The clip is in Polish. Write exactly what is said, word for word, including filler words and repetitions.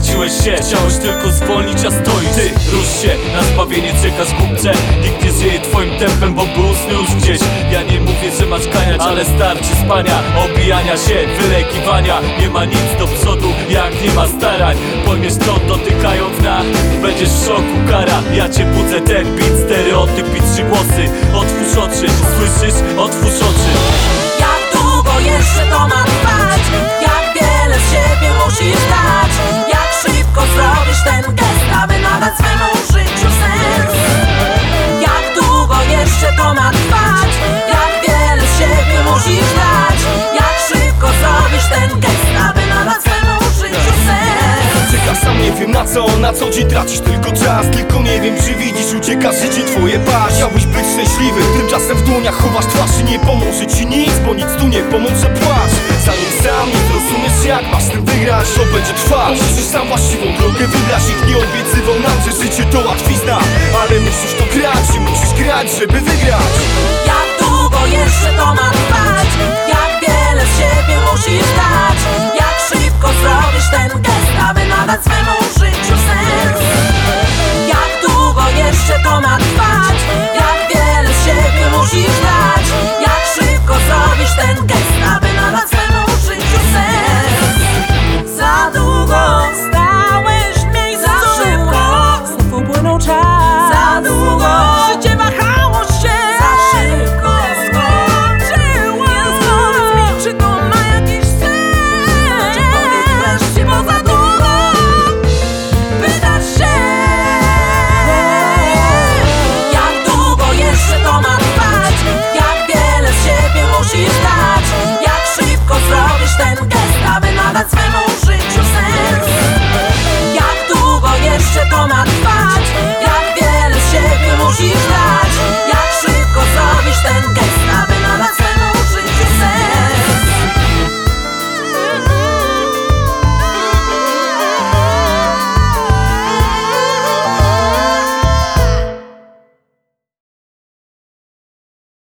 Straciłeś się, chciałeś tylko zwolnić, a stoisz. Ty, rusz się, na zbawienie czekasz głupcze. Nikt nie żyje twoim tempem, bo był już gdzieś. Ja nie mówię, że masz kaniać, ale starczy spania, obijania się, wylekiwania. Nie ma nic do przodu, jak nie ma starań. Pojmiesz to, dotykając na, będziesz w szoku, kara. Ja cię budzę, ten beat, stereotyp i trzy głosy. Otwórz oczy, słyszysz? Otwórz oczy. Jak długo jeszcze to ma trwać? Jak wiele z siebie musisz dać? Jak szybko zrobisz ten gest, aby nadać swemu życiu sens? Jak długo jeszcze to ma trwać? Jak wiele z siebie musisz dać? Jak szybko zrobisz ten gest, aby nadać swemu życiu sens? Czekasz, sam nie wiem na co, na co dzień tracisz tylko czas. Tylko nie wiem, czy widzisz, ucieka życie twoje paść. Chciałbyś być szczęśliwy, tymczasem w dłoniach chowasz twarz. I nie pomoże ci nic, bo nic tu nie pomoże, płacz. Zanim sam nie zrozumiesz, jak masz z tym wygrać, to będzie trwać. Musisz sam właściwą drogę wybrać. Nikt nie obiecywał nam, że życie to łatwizna, ale musisz to grać i musisz grać, żeby wygrać. Jak długo jeszcze to